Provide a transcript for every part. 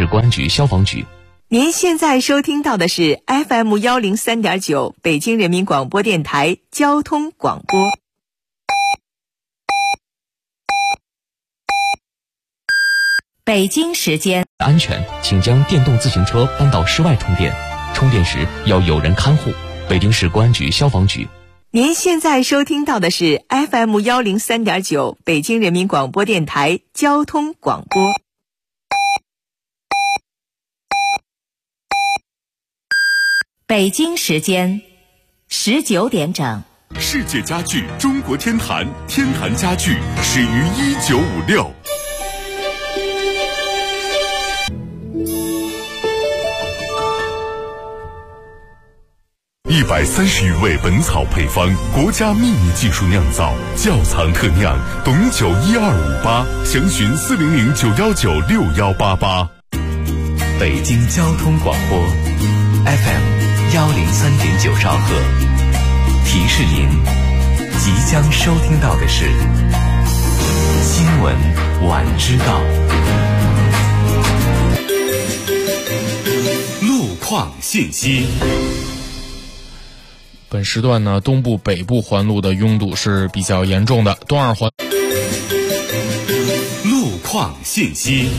公安局消防局。 您现在收听到的是 FM103.9 北京人民广播电台交通广播。北京时间。 安全，请将电动自行车搬到室外充电，充电时要有人看护。北京市公安局消防局。 您现在收听到的是 FM103.9 北京人民广播电台交通广播。北京时间19点整。 世界家具中国天坛，天坛家具始于1956。130余味本草配方，国家秘密技术酿造，窖藏特酿，董酒1258，详询40091961188。 北京交通广播 FM103.9兆赫，提示您即将收听到的是新闻晚知道。 路况信息。 本时段呢，东部北部环路的拥堵是比较严重的，东二环。 路况信息。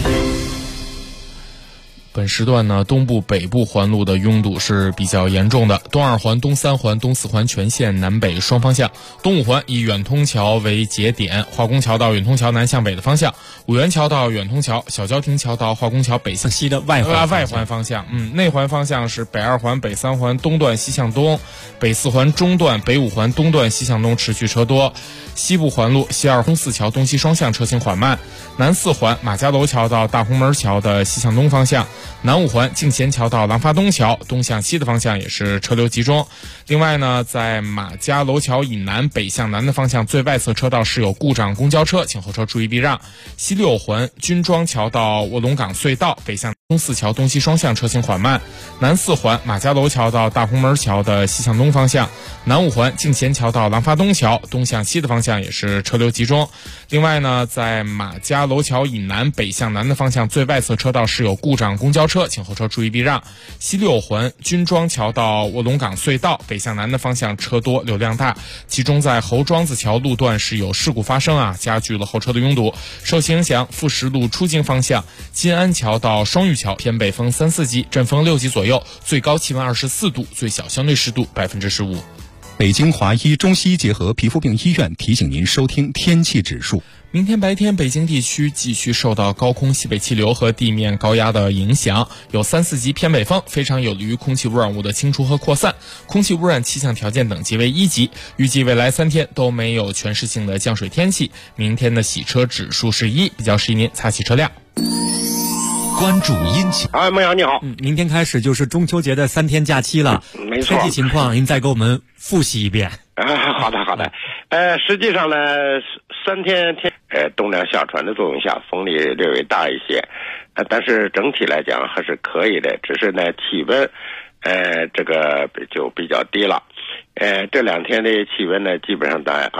本时段呢，东部北部环路的拥堵是比较严重的，东二环、东三环、东四环全线南北双方向，东五环以远通桥为节点，化工桥到远通桥南向北的方向，五元桥到远通桥，小交亭桥到化工桥北向西的外环方向。内环方向是北二环、北三环东段西向东，北四环中段、北五环东段西向东持续车多。西部环路西二东四桥东西双向车行缓慢，南四环马家楼桥到大红门桥的西向东方向，南五环敬贤桥到廊坊东桥东向西的方向也是车流集中。另外呢，在马家楼桥以南北向南的方向最外侧车道是有故障公交车，请后车注意避让。西六环军庄桥到卧龙岗隧道北向东四桥东西双向车行缓慢，南四环马家楼桥到大红门桥的西向东方向，南五环敬贤桥到廊坊东桥东向西的方向也是车流集中。另外呢，在马家楼桥以南北向南的方向最外侧车道是有故障公交车，请后车注意避让。西六环军庄桥到卧龙岗隧道北向南的方向车多流量大，其中在侯庄子桥路段是有事故发生加剧了后车的拥堵。受其影响，富石路出京方向金安桥到双玉桥偏北风3-4级，阵风6级左右，最高气温24度，最小相对湿度15%。 北京华医中西医结合皮肤病医院提醒您收听天气指数。 明天白天，北京地区继续受到高空西北气流和地面高压的影响，有3-4级偏北风，非常有利于空气污染物的清除和扩散，空气污染气象条件等级为1级。预计未来3天都没有全市性的降水天气，明天的洗车指数是1，比较适宜您擦洗车辆。 关注阴晴。 孟阳你好。 明天开始就是中秋节的3天假期了， 没错。 天气情况您再给我们复习一遍。 好的。实际上呢，3天东凉下传的作用下，风力略微大一些，但是整体来讲还是可以的，只是呢气温这个就比较低了。这2天的气温呢基本上在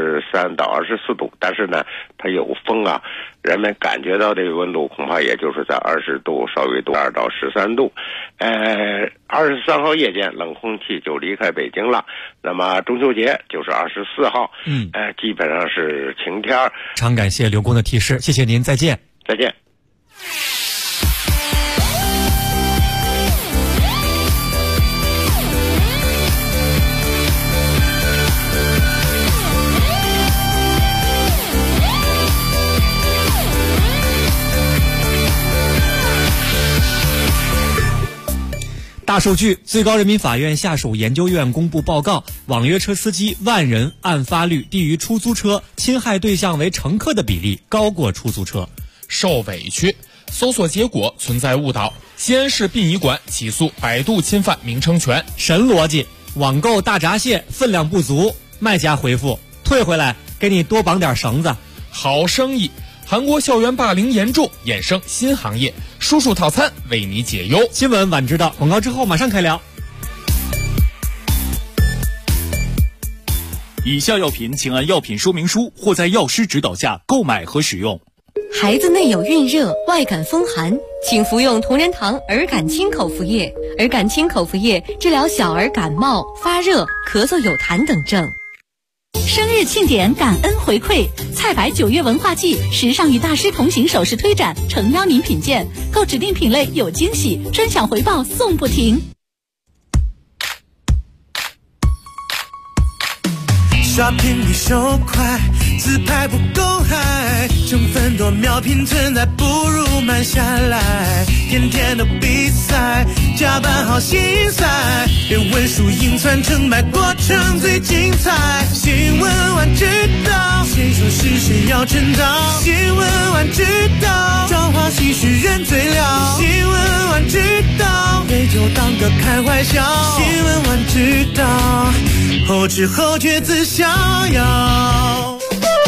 23到24度，但是呢它有风人们感觉到这个温度恐怕也就是在20度，稍微多2到13度。23号夜间冷空气就离开北京了，那么中秋节就是24号，基本上是晴天。 常感谢刘工的提示，谢谢您，再见。 再见。 大数据，最高人民法院下属研究院公布报告，网约车司机万人案发率低于出租车，侵害对象为乘客的比例高过出租车。 受委屈，搜索结果存在误导。西安市殡仪馆起诉百度侵犯名称权。 神逻辑，网购大闸蟹分量不足，卖家回复退回来，给你多绑点绳子。 好生意，韩国校园霸凌严重，衍生新行业，叔叔套餐为你解忧。 新闻晚知道，广告之后马上开聊。 以下药品请按药品说明书或在药师指导下购买和使用。 孩子内有孕热、外感风寒，请服用同仁堂儿感清口服液。儿感清口服液治疗小儿感冒、发热、咳嗽有痰等症。 生日庆典，感恩回馈，菜百9月文化季时尚与大师同行首饰推展诚邀您品鉴，购指定品类有惊喜，专享回报送不停。 刷屏比手快，自拍不够嗨，成分多秒拼存在，不如慢下来。天天的比赛，加班好心塞，连文书硬传成败，过程最精彩。新闻晚知道，谁说是谁要称道？新闻晚知道，朝花夕拾人最了。新闻晚知道，杯酒当歌开怀笑。新闻晚知道，后知后觉自逍遥。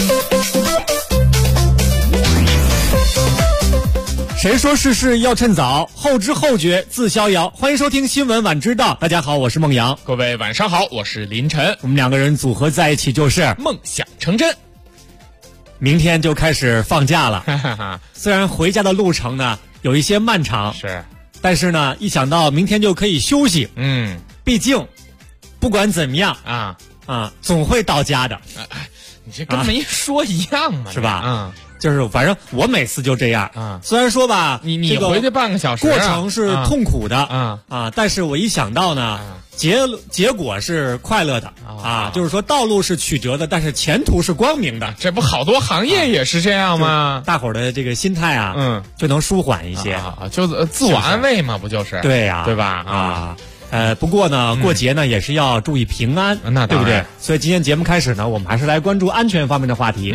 谁说事事要趁早，后知后觉自逍遥。欢迎收听新闻晚知道，大家好，我是孟阳。 各位晚上好，我是林晨。 我们两个人组合在一起就是梦想成真。 明天就开始放假了，虽然回家的路程呢有一些漫长， 是， 但是呢一想到明天就可以休息，毕竟不管怎么样总会到家的。 你这跟没说一样嘛， 是吧？就是反正我每次就这样虽然说吧， 你回去半个小时， 过程是痛苦的但是我一想到呢，结果是快乐的就是说道路是曲折的，但是前途是光明的。 这不好多行业也是这样吗？ 大伙儿的这个心态就能舒缓一些就自我安慰嘛，不就是对呀， 对吧？ 不过呢，过节呢也是要注意平安， 那对不对？所以今天节目开始呢，我们还是来关注安全方面的话题。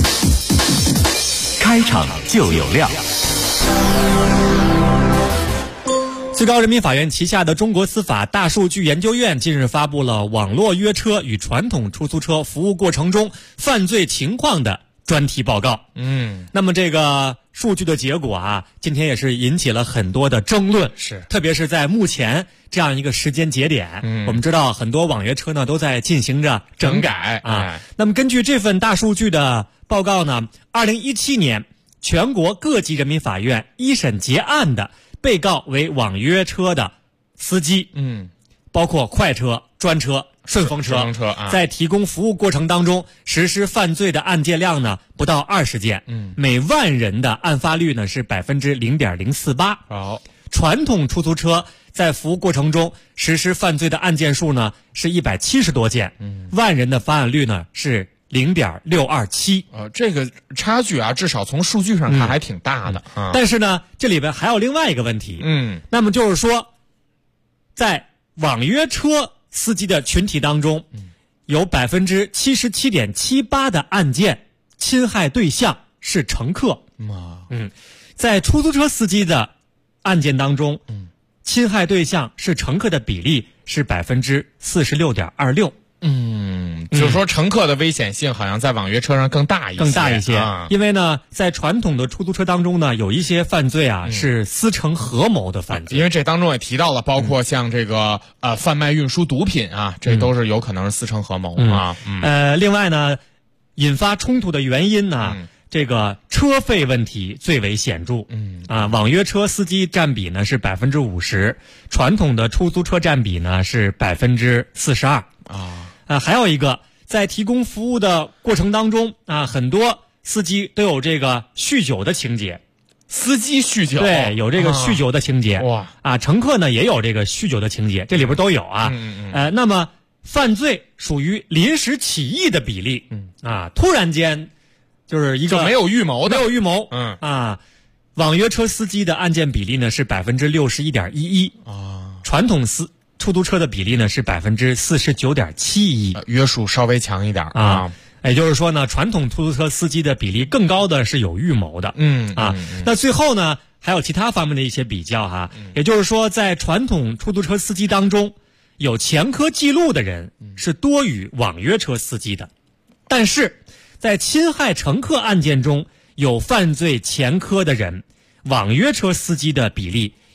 开场就有料。 最高人民法院旗下的中国司法大数据研究院近日发布了网络约车与传统出租车服务过程中犯罪情况的专题报告。那么这个数据的结果今天也是引起了很多的争论， 是， 特别是在目前这样一个时间节点，我们知道很多网约车呢都在进行着整改那么根据这份大数据的报告呢，2017年全国各级人民法院一审结案的被告为网约车的司机，包括快车、专车、顺风车在提供服务过程当中实施犯罪的案件量呢不到20件，每万人的案发率呢是0.048%。传统出租车在服务过程中实施犯罪的案件数呢是170多件，万人的发案率呢是0.627%。 这个差距至少从数据上看还挺大的。 但是呢，这里边还有另外一个问题。那么就是说，在网约车司机的群体当中，有77.78%的案件侵害对象是乘客。在出租车司机的案件当中，侵害对象是乘客的比例是46.26%。 就是说乘客的危险性好像在网约车上更大一些， 因为呢，在传统的出租车当中呢，有一些犯罪是私成合谋的犯罪， 因为这当中也提到了，包括像这个贩卖运输毒品这都是有可能是私成合谋另外呢，引发冲突的原因呢，这个车费问题最为显著。网约车司机占比呢是50%，传统的出租车占比呢是42%。还有一个，在提供服务的过程当中很多司机都有这个酗酒的情节。 司机酗酒， 对，有这个酗酒的情节。乘客呢也有这个酗酒的情节，这里边都有那么犯罪属于临时起意的比例突然间就是一个就没有预谋的， 网约车司机的案件比例呢是61.11%，传统出租车的比例呢是49.71%， 约束稍微强一点也就是说呢，传统出租车司机的比例更高的是有预谋的。那最后呢，还有其他方面的一些比较也就是说，在传统出租车司机当中，有前科记录的人是多于网约车司机的，但是在侵害乘客案件中有犯罪前科的人，网约车司机的比例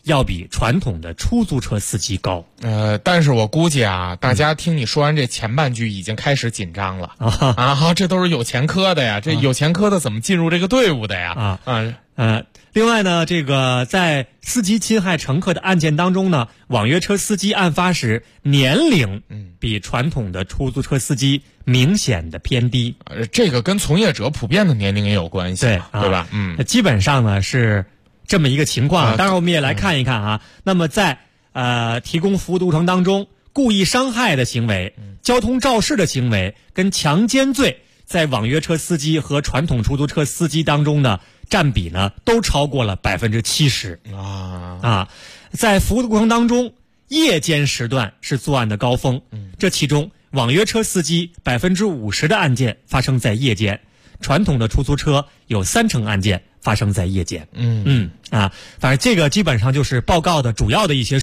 要比传统的出租车司机高。 但是我估计啊，大家听你说完这前半句已经开始紧张了这都是有前科的呀，这有前科的怎么进入这个队伍的呀？ 另外呢，这个在司机侵害乘客的案件当中呢，网约车司机案发时年龄比传统的出租车司机明显的偏低。 这个跟从业者普遍的年龄也有关系，对吧？ 基本上呢是这么一个情况。当然我们也来看一看那么在提供服务的过程当中，故意伤害的行为、交通肇事的行为跟强奸罪，在网约车司机和传统出租车司机当中呢，占比呢都超过了70%在服务的过程当中，夜间时段是作案的高峰。这其中网约车司机50%的案件发生在夜间，传统的出租车有30%案件发生在夜间。反正这个基本上就是报告的主要的一些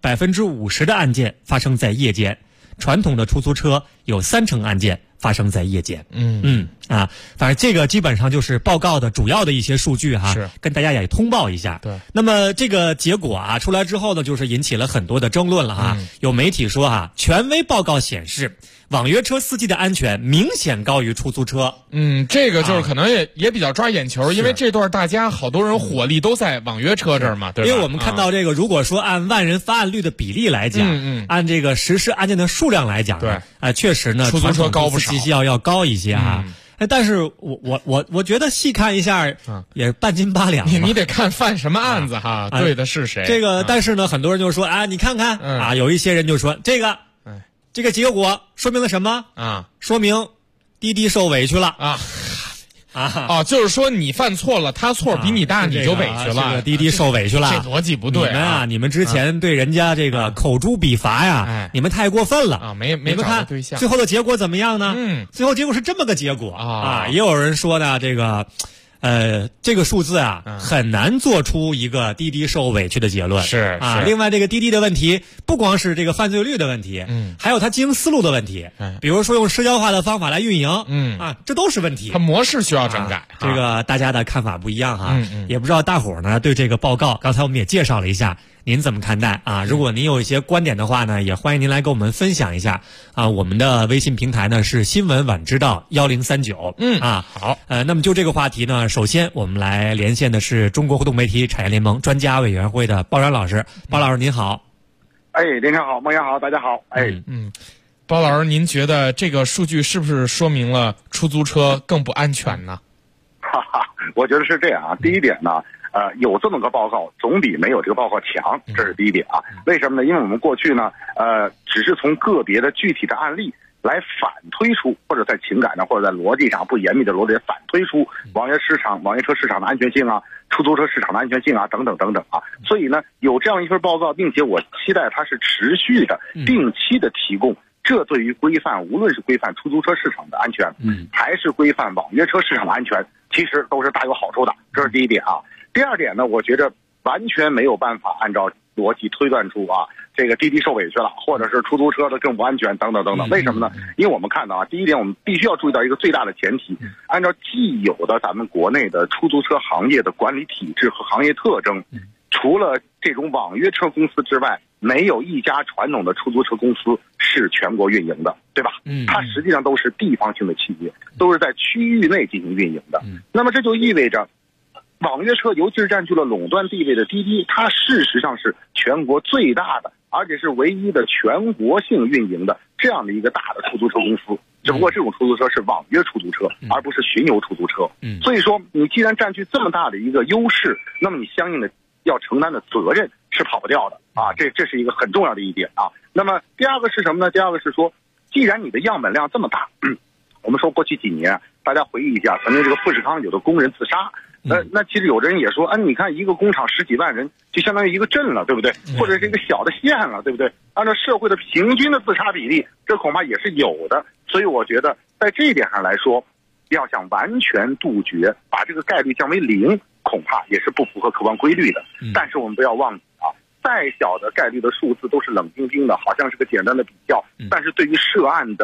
50%的案件发生在夜间，传统的出租车有30%案件发生在夜间。反正这个基本上就是报告的主要的一些数据是跟大家也通报一下。 对， 那么这个结果出来之后呢，就是引起了很多的争论了有媒体说权威报告显示，网约车司机的安全明显高于出租车。 这个就是可能也比较抓眼球，因为这段大家好多人火力都在网约车这儿嘛，对吧？ 因为我们看到这个，如果说按万人发案率的比例来讲，按这个实施案件的数量来讲， 对， 确实呢， 出租车高不少， 要高一些但是我觉得细看一下，也是半斤八两。 你得看犯什么案子对的是谁。 这个，但是呢，很多人就说你看看有一些人就说这个结果说明了什么说明滴滴受委屈了就是说你犯错了，他错比你大，你就委屈了。 这个滴滴受委屈了， 这逻辑不对你们之前对人家这个口诛笔伐你们太过分了没找到对象。 最后的结果怎么样呢？最后结果是这么个结果也有人说呢，这个数字很难做出一个滴滴受委屈的结论。 是另外这个滴滴的问题不光是这个犯罪率的问题，还有它经营思路的问题。比如说用社交化的方法来运营，这都是问题。 它模式需要整改。 这个大家的看法不一样也不知道大伙儿呢对这个报告，刚才我们也介绍了一下，您怎么看待如果您有一些观点的话呢，也欢迎您来跟我们分享一下我们的微信平台呢是新闻晚知道1039。 好。 那么就这个话题呢，首先我们来连线的是中国互动媒体产业联盟专家委员会的包然老师。包老师您好。 林晨好，孟阳好，大家好。 包老师，您觉得这个数据是不是说明了出租车更不安全呢？ 我觉得是这样第一点呢，有这么个报告总比没有这个报告强，这是第一点为什么呢？因为我们过去呢只是从个别的具体的案例来反推出，或者在情感上或者在逻辑上不严密的逻辑反推出网约车市场的安全性出租车市场的安全性等等等等所以呢有这样一份报告，并且我期待它是持续的定期的提供，这对于规范无论是规范出租车市场的安全还是规范网约车市场的安全，其实都是大有好处的，这是第一点第二点呢，我觉得完全没有办法按照逻辑推断出这个滴滴受委屈了，或者是出租车的更不安全等等等等。为什么呢？因为我们看到第一点，我们必须要注意到一个最大的前提，按照既有的咱们国内的出租车行业的管理体制和行业特征，除了这种网约车公司之外，没有一家传统的出租车公司是全国运营的，对吧？它实际上都是地方性的企业，都是在区域内进行运营的。那么这就意味着网约车，尤其是占据了垄断地位的滴滴，它事实上是全国最大的，而且是唯一的全国性运营的这样的一个大的出租车公司。只不过这种出租车是网约出租车，而不是巡游出租车。所以说，你既然占据这么大的一个优势，那么你相应的要承担的责任是跑不掉的这是一个很重要的一点那么第二个是什么呢？第二个是说，既然你的样本量这么大，我们说过去几年，大家回忆一下，曾经这个富士康有的工人自杀。那其实有的人也说，你看一个工厂10几万人，就相当于一个镇了，对不对？或者是一个小的县了，对不对？按照社会的平均的自杀比例，这恐怕也是有的。所以我觉得在这一点上来说，要想完全杜绝，把这个概率降为0，恐怕也是不符合客观规律的。但是我们不要忘记再小的概率的数字都是冷冰冰的，好像是个简单的比较，但是对于涉案的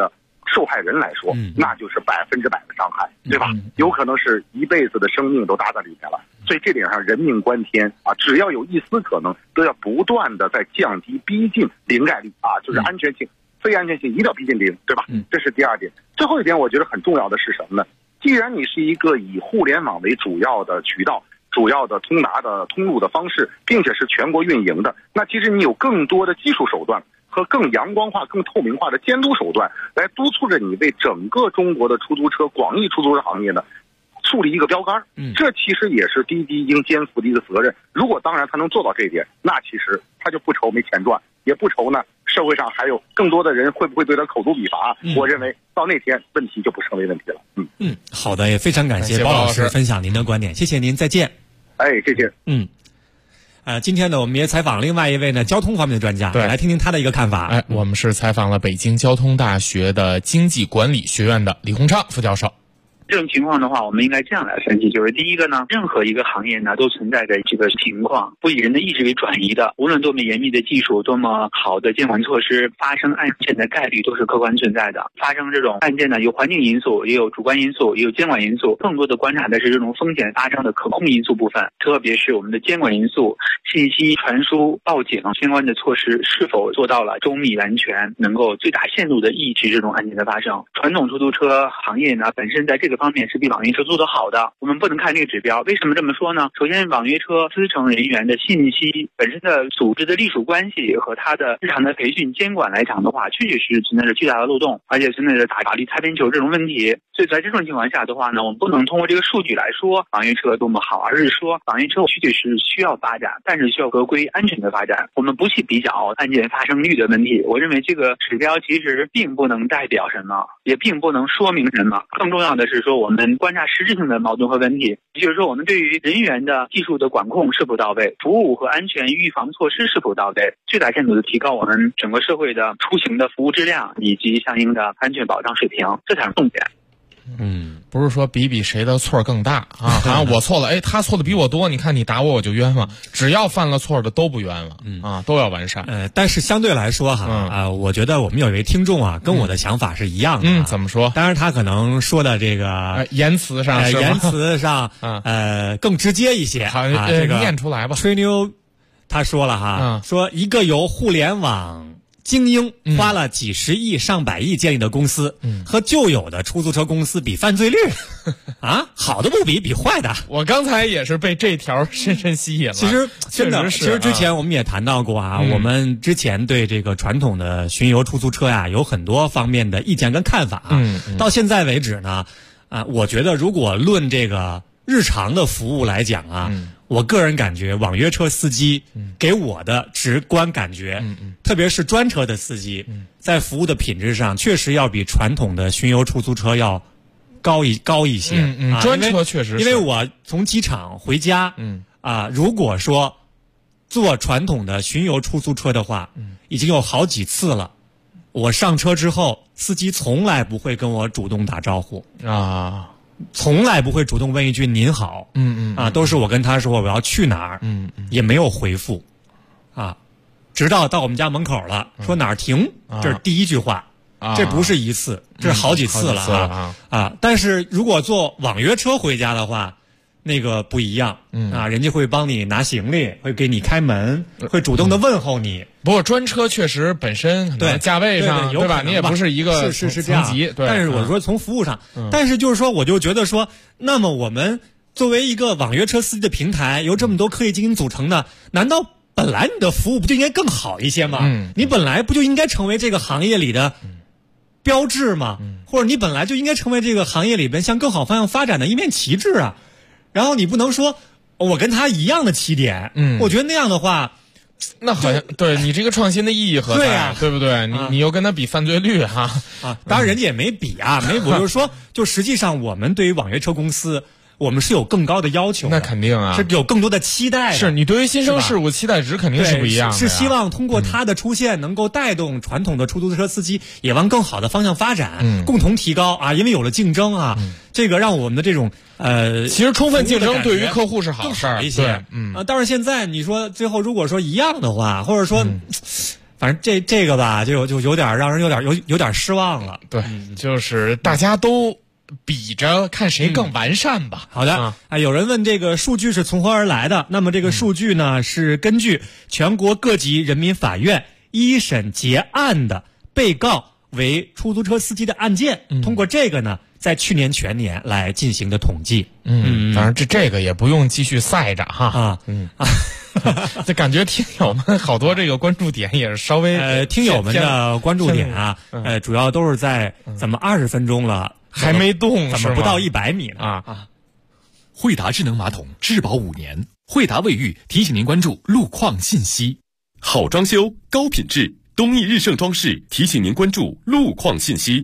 受害人来说，那就是100%的伤害，对吧？有可能是一辈子的生命都搭在里面了。所以这点上人命关天啊，只要有一丝可能，都要不断的在降低逼近零概率啊，就是安全性、非安全性一定要逼近零，对吧？这是第二点。最后一点，我觉得很重要的是什么呢？既然你是一个以互联网为主要的渠道、主要的通达的通路的方式，并且是全国运营的，那其实你有更多的技术手段和更阳光化、更透明化的监督手段，来督促着你为整个中国的出租车、广义出租车行业呢树立一个标杆。这其实也是滴滴应肩负的一个责任。如果当然他能做到这一点，那其实他就不愁没钱赚，也不愁呢社会上还有更多的人会不会对他口诛笔伐。我认为到那天问题就不成为问题了。 好的，也非常感谢包老师分享您的观点，谢谢您，再见。 谢谢。 今天呢，我们也采访另外一位呢交通方面的专家，来听听他的一个看法。 我们是采访了北京交通大学的经济管理学院的李洪昌副教授。 这种情况的话，我们应该这样来分析，就是第一个呢，任何一个行业呢都存在着这个情况，不以人的意志为转移的。无论多么严密的技术，多么好的监管措施，发生案件的概率都是客观存在的。发生这种案件呢，有环境因素，也有主观因素，也有监管因素。更多的观察的是这种风险发生的可控因素部分，特别是我们的监管因素、信息传输、报警相关的措施是否做到了周密完全，能够最大限度的抑制这种案件的发生。传统出租车行业呢，本身在这个方面是比网约车做得好的，我们不能看这个指标。为什么这么说呢？首先，网约车司乘人员的信息本身的组织的隶属关系和他的日常的培训监管来讲的话，确确实实存在着巨大的漏洞，而且存在着法律擦边球这种问题。所以在这种情况下的话呢，我们不能通过这个数据来说网约车多么好，而是说网约车确确实实需要发展，但是需要合规安全的发展。我们不去比较案件发生率的问题，我认为这个指标其实并不能代表什么，也并不能说明什么。更重要的是说，我们观察实质性的矛盾和问题，也就是说我们对于人员的技术的管控是否到位，服务和安全预防措施是否到位，最大限度的提高我们整个社会的出行的服务质量以及相应的安全保障水平，这才是重点。 不是说比谁的错更大啊，好像我错了，他错的比我多，你看你打我就冤枉。只要犯了错的都不冤枉，都要完善。 但是相对来说我觉得我们有一位听众跟我的想法是一样的。 怎么说？ 当然他可能说的这个言辞上更直接一些。 好， 这个念出来吧。 吹牛，他说了说一个由互联网精英花了几十亿上百亿建立的公司，和旧有的出租车公司比犯罪率好的不比坏的。 我刚才也是被这条深深吸引了。 其实真的，其实之前我们也谈到过我们之前对这个传统的巡游出租车有很多方面的意见跟看法。到现在为止呢，我觉得如果论这个日常的服务来讲我个人感觉网约车司机给我的直观感觉，特别是专车的司机，在服务的品质上确实要比传统的巡游出租车要高一些。 专车确实是， 因为我从机场回家，如果说坐传统的巡游出租车的话，已经有好几次了，我上车之后，司机从来不会跟我主动打招呼从来不会主动问一句您好，都是我跟他说我要去哪儿，也没有回复，直到到我们家门口了，说哪儿停，这是第一句话，这不是一次，这是好几次了但是如果坐网约车回家的话，那个不一样，人家会帮你拿行李，会给你开门，会主动的问候你。 不过专车确实本身对价位上对吧，你也不是一个是这样， 对。 但是我说从服务上，但是就是说，我就觉得说，那么我们作为一个网约车司机的平台，由这么多科技精英组成的，难道本来你的服务不就应该更好一些吗？你本来不就应该成为这个行业里的标志吗？或者你本来就应该成为这个行业里边向更好方向发展的一面旗帜啊？然后你不能说我跟他一样的起点，我觉得那样的话， 那好像对你这个创新的意义何在？对不对？你又跟他比犯罪率当然人家也没比我就是说，就实际上我们对于网约车公司，我们是有更高的要求的， 那肯定是有更多的期待的。 是你对于新生事物期待值肯定是不一样的， 是希望通过它的出现，能够带动传统的出租车司机也往更好的方向发展，共同提高因为有了竞争这个让我们的这种其实充分竞争对于客户是好事一些。但是现在你说最后如果说一样的话，或者说反正这个吧，就有点让人有点失望了。 对，就是大家都比着看谁更完善吧。 好的，有人问这个数据是从何而来的？那么这个数据呢，是根据全国各级人民法院一审结案的被告为出租车司机的案件，通过这个呢，在去年全年来进行的统计。 当然这个也不用继续赛着哈。这感觉听友们好多这个关注点也是稍微听友们的关注点啊，主要都是在怎么20分钟了还没动， 怎么不到100米呢？ 惠达智能马桶质保5年，惠达卫浴提醒您关注路况信息。 好装修高品质，东义日盛装饰提醒您关注路况信息。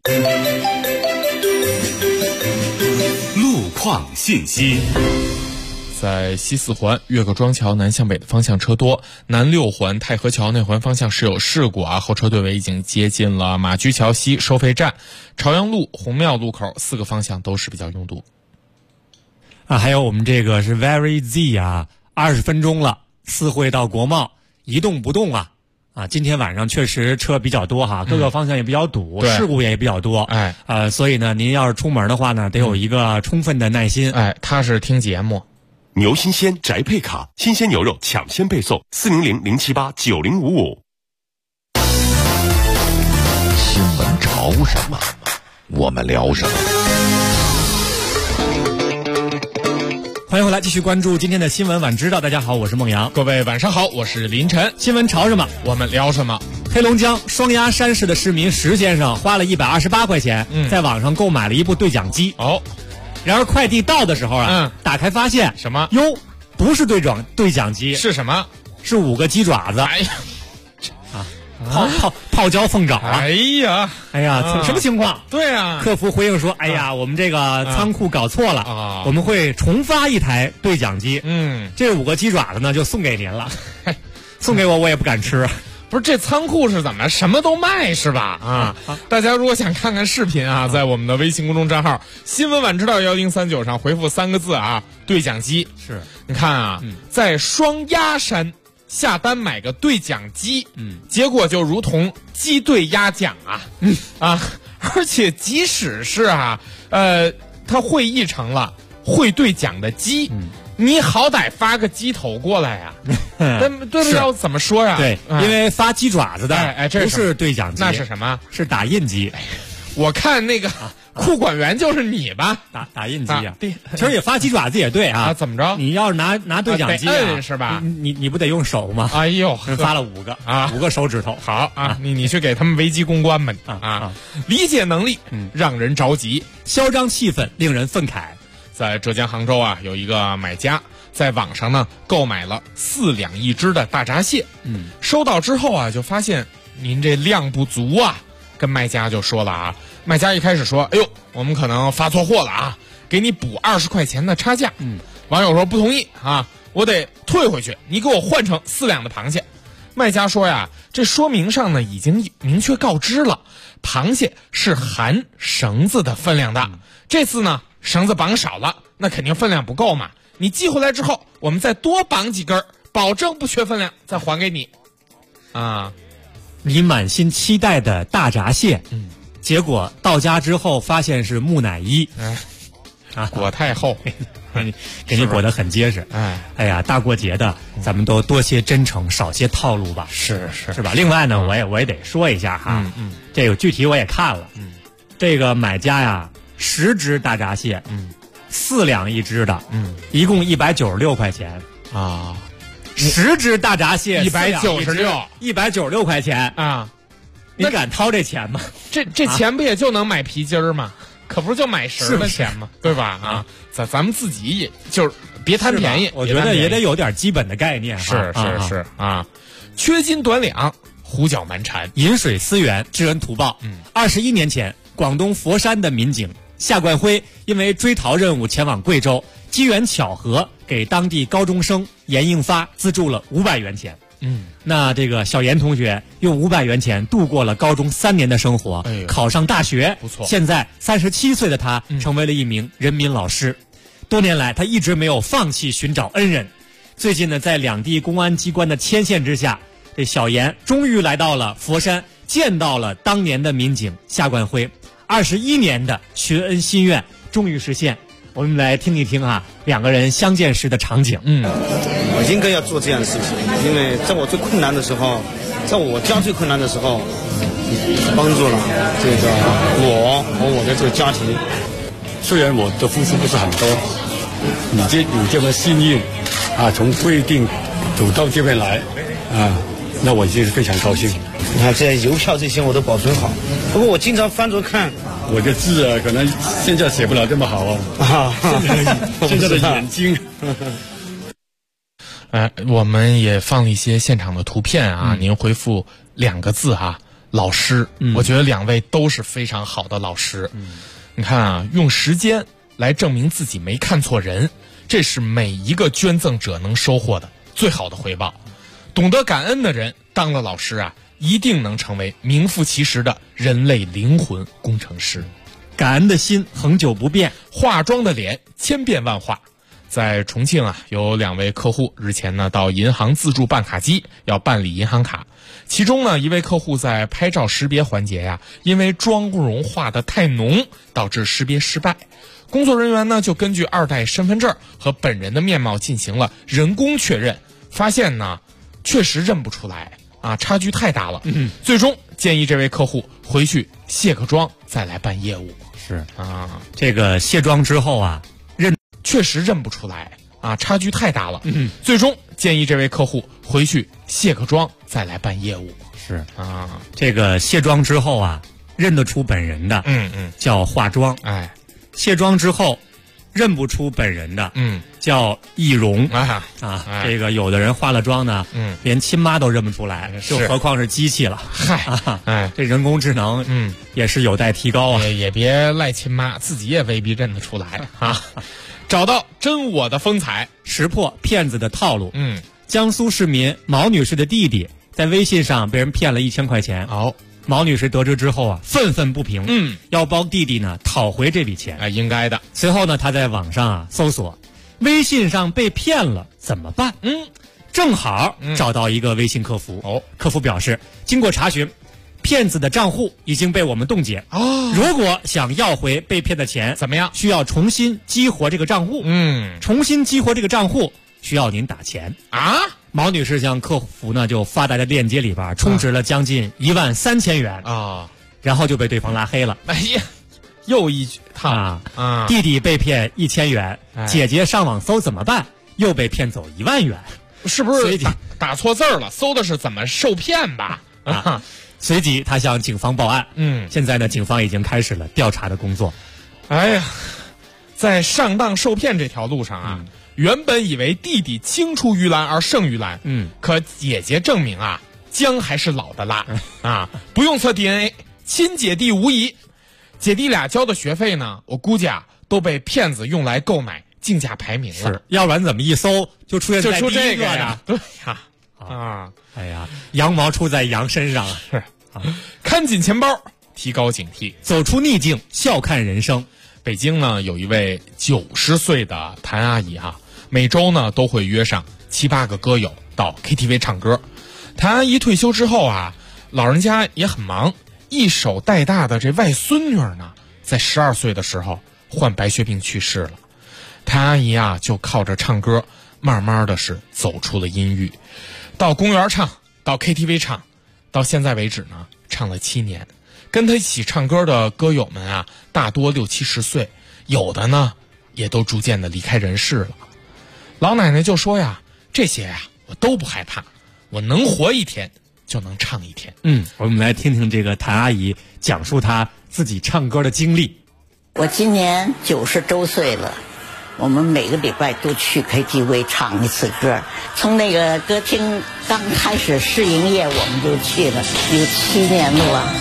路况信息。 在西4环岳各庄桥南向北的方向车多，南6环太和桥内环方向是有事故啊，后车队尾已经接近了马驹桥西收费站，朝阳路、红庙路口4个方向都是比较拥堵。 还有我们这个是 Very Z 啊，20分钟了，4惠到国贸一动不动啊。今天晚上确实车比较多哈，各个方向也比较堵，事故也比较多。所以呢，您要是出门的话呢，得有一个充分的耐心。 踏实听节目。 牛新鲜宅配卡，新鲜牛肉抢先配送，400-078-9055。 新闻潮什么，我们聊什么。 欢迎回来，继续关注今天的新闻晚知道。大家好，我是孟阳。 各位晚上好，我是林晨。 新闻潮什么， 我们聊什么。 黑龙江双鸭山市的市民石先生花了128块钱，在网上购买了一部对讲机。然而快递到的时候打开发现什么？ 哟，不是对讲机， 是什么？ 是5个鸡爪子。 哎呀， 泡椒凤爪啊！ 哎呀， 什么情况？ 对啊， 客服回应说：“哎呀，我们这个仓库搞错了，我们会重发1台对讲机。这5个鸡爪子呢，就送给您了。送给我也不敢吃。” 不是，这仓库是怎么什么都卖是吧？大家如果想看看视频啊，在我们的微信公众账号新闻晚知道1039上回复3个字啊，对讲机。 是， 你看啊，在双鸭山下单买个对讲机，结果就如同鸡对鸭讲而且即使是它会译成了会对讲的鸡。你好歹发个鸡头过来呀，对不？要怎么说呀？ 对，因为发鸡爪子的， 这不是对讲机， 那是什么？ 是打印机。 我看那个库管员就是你吧？ 打印机啊，对，其实也发鸡爪子也对啊。 怎么着？ 你要是拿对讲机是吧？ 你不得用手吗？ 哎呦， 发了5个5个手指头。 好你去给他们危机公关们理解能力让人着急， 嚣张气氛令人愤慨。 在浙江杭州啊，有一个买家在网上呢购买了4两1只的大闸蟹。收到之后啊，就发现您这量不足啊，跟卖家就说了啊。卖家一开始说：“哎呦，我们可能发错货了啊，给你补20块钱的差价。”网友说不同意啊，我得退回去，你给我换成4两的螃蟹。卖家说呀，这说明上呢已经明确告知了，螃蟹是含绳子的分量的。这次呢绳子绑少了，那肯定分量不够嘛。你寄回来之后，我们再多绑几根，保证不缺分量，再还给你。 你满心期待的大闸蟹，结果到家之后发现是木乃伊， 裹太厚， 给你裹得很结实。哎呀，大过节的，咱们都多些真诚，少些套路吧。 是吧？另外呢，我也得说一下哈，这个具体我也看了，这个买家呀，10只大闸蟹，4两1只的，一共196块钱啊。10只大闸蟹196块钱啊！ 你敢掏这钱吗？ 这钱不也就能买皮筋儿吗？可不是就买绳的钱吗？对吧？咱们自己也就是别贪便宜， 我觉得也得有点基本的概念。 是啊，缺斤短两，胡搅蛮缠， 饮水思源，知恩图报。21年前，广东佛山的民警夏冠辉因为追逃任务前往贵州，机缘巧合给当地高中生严应发资助了500元钱。那这个小严同学用500元钱度过了高中3年的生活，考上大学， 不错。 现在37岁的他成为了一名人民老师。多年来，他一直没有放弃寻找恩人。最近呢，在两地公安机关的牵线之下， 这小严终于来到了佛山，见到了当年的民警夏冠辉，21年的寻恩心愿终于实现。我们来听一听两个人相见时的场景。 我应该要做这样的事情，因为在我最困难的时候，在我家最困难的时候，帮助了这个我和我的这个家庭。 虽然我的付出不是很多，你这么幸运从贵定走到这边来那我已经是非常高兴。 你看这邮票这些我都保存好，不过我经常翻着看。 我的字可能现在写不了这么好现在的眼睛。 我们也放了一些现场的图片您回复2个字老师。我觉得2位都是非常好的老师。你看用时间来证明自己没看错人，这是每一个捐赠者能收获的最好的回报。懂得感恩的人当了老师一定能成为名副其实的人类灵魂工程师。 感恩的心恒久不变， 化妆的脸千变万化。在重庆有2位客户日前呢到银行自助办卡机要办理银行卡，其中呢一位客户在拍照识别环节因为妆容化得太浓，导致识别失败。工作人员呢就根据2代身份证和本人的面貌进行了人工确认，发现呢确实认不出来差距太大了。最终建议这位客户回去卸个妆再来办业务。 是这个卸妆之后确实认不出来差距太大了。最终建议这位客户回去卸个妆再来办业务。 是这个卸妆之后认得出本人的叫化妆。卸妆之后认不出本人的叫易容。这个有的人化了妆呢连亲妈都认不出来，就何况是机器了。这人工智能也是有待提高也别赖亲妈，自己也未必认得出来找到真我的风采， 识破骗子的套路。江苏市民毛女士的弟弟在微信上被人骗了1000块钱。毛女士得知之后愤愤不平，要帮弟弟呢讨回这笔钱。 应该的。 随后呢，他在网上搜索微信上被骗了怎么办？正好找到一个微信客服。客服表示，经过查询，骗子的账户已经被我们冻结。如果想要回被骗的钱， 怎么样？ 需要重新激活这个账户。重新激活这个账户需要您打钱。毛女士向客服呢就发在了链接里边，充值了将近13000元然后就被对方拉黑了。 又一趟弟弟被骗1000元，姐姐上网搜怎么办，又被骗走1万元。 是不是打错字了？搜的是怎么受骗吧？ 随即他向警方报案。现在呢，警方已经开始了调查的工作。 在上当受骗这条路上原本以为弟弟青出于蓝而胜于蓝，可姐姐证明姜还是老的辣不用测 DNA， 亲姐弟无疑。姐弟俩交的学费呢，我估计都被骗子用来购买竞价排名了。 要不然怎么一搜就出现在第一个呀？ 对羊毛出在羊身上。 看紧钱包，提高警惕， 走出逆境，笑看人生。 北京呢有一位90岁的谭阿姨每周呢都会约上7、8个歌友到 KTV 唱歌。谭阿姨退休之后老人家也很忙，一手带大的这外孙女呢，在12岁的时候患白血病去世了。谭阿姨就靠着唱歌，慢慢的是走出了阴郁，到公园唱，到 KTV 唱，到现在为止呢，唱了7年。跟他一起唱歌的歌友们大多60、70岁，有的呢也都逐渐的离开人世了。老奶奶就说这些我都不害怕，我能活一天就能唱一天。 我们来听听这个谭阿姨讲述她自己唱歌的经历。 我今年90周岁了，我们每个礼拜都去 KTV 唱一次歌。从那个歌厅刚开始试营业，我们就去了，有7年了吧。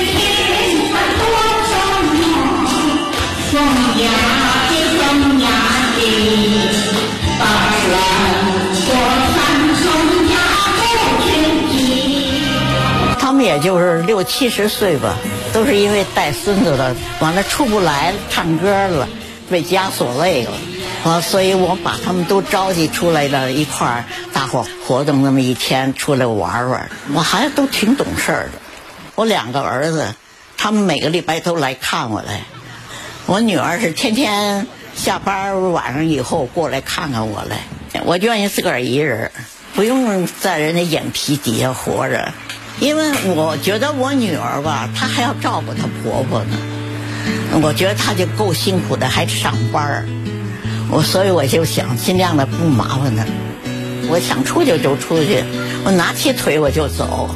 他们也就是60、70岁吧，都是因为带孙子了，完了出不来唱歌了，被枷锁累了。 所以我把他们都召集出来了，一块儿大伙活动那么一天，出来玩玩。我孩子都挺懂事的，我2个儿子，他们每个礼拜都来看我来。我女儿是天天下班晚上以后过来看看我来，我愿意自个儿一人，不用在人家眼皮底下活着。因为我觉得我女儿吧，她还要照顾她婆婆呢，我觉得她就够辛苦的，还上班。所以我就想尽量的不麻烦她，我想出去就出去，我拿起腿我就走。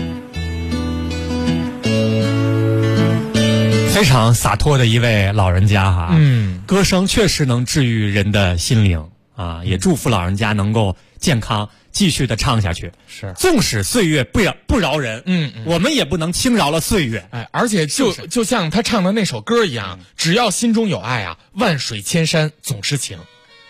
非常洒脱的一位老人家哈，歌声确实能治愈人的心灵啊，也祝福老人家能够健康，继续的唱下去。 是， 纵使岁月不饶人，我们也不能轻饶了岁月。 哎，而且就像他唱的那首歌一样，只要心中有爱啊，万水千山总是情。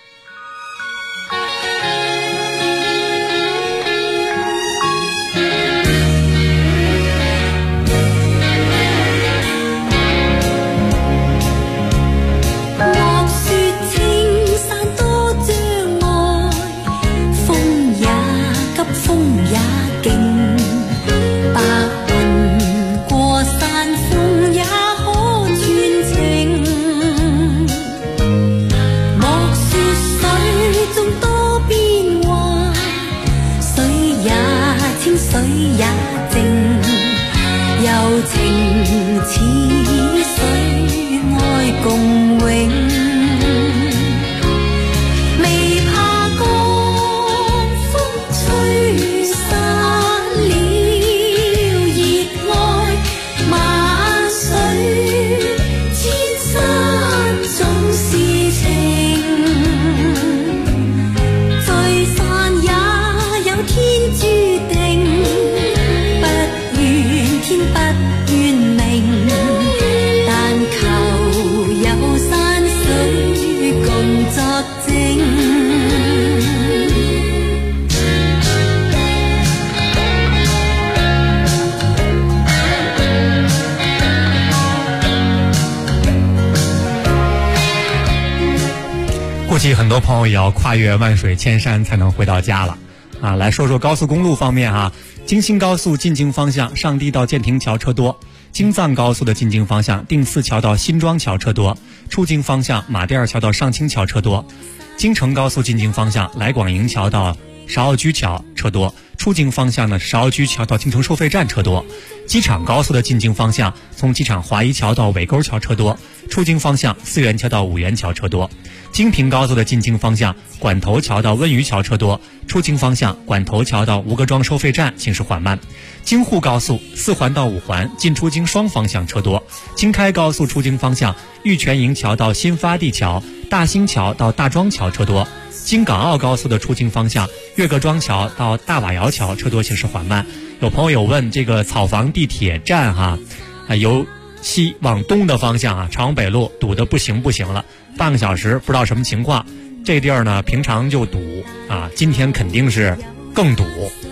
估计很多朋友也要跨越万水千山才能回到家了啊！来说说高速公路方面啊，京新高速进京方向上地到建亭桥车多，京藏高速的进京方向定寺桥到新庄桥车多，出京方向马甸桥到上清桥车多，京承高速进京方向来广营桥到韶奥居桥车多，出京方向呢韶奥居桥到京城收费站车多，机场高速的进京方向从机场华夷桥到尾沟桥车多，出京方向四元桥到五元桥车多，京平高速的进京方向管头桥到温榆桥车多，出京方向管头桥到吴各庄收费站行驶缓慢，京沪高速4环到5环进出京双方向车多，京开高速出京方向玉泉营桥到新发地桥大兴桥到大庄桥车多，京港澳高速的出京方向岳各庄桥到大瓦窑桥车多行驶缓慢。有朋友有问这个草房地铁站由西往东的方向长阳北路堵得不行了，半个小时不知道什么情况。这地儿呢平常就堵今天肯定是更堵。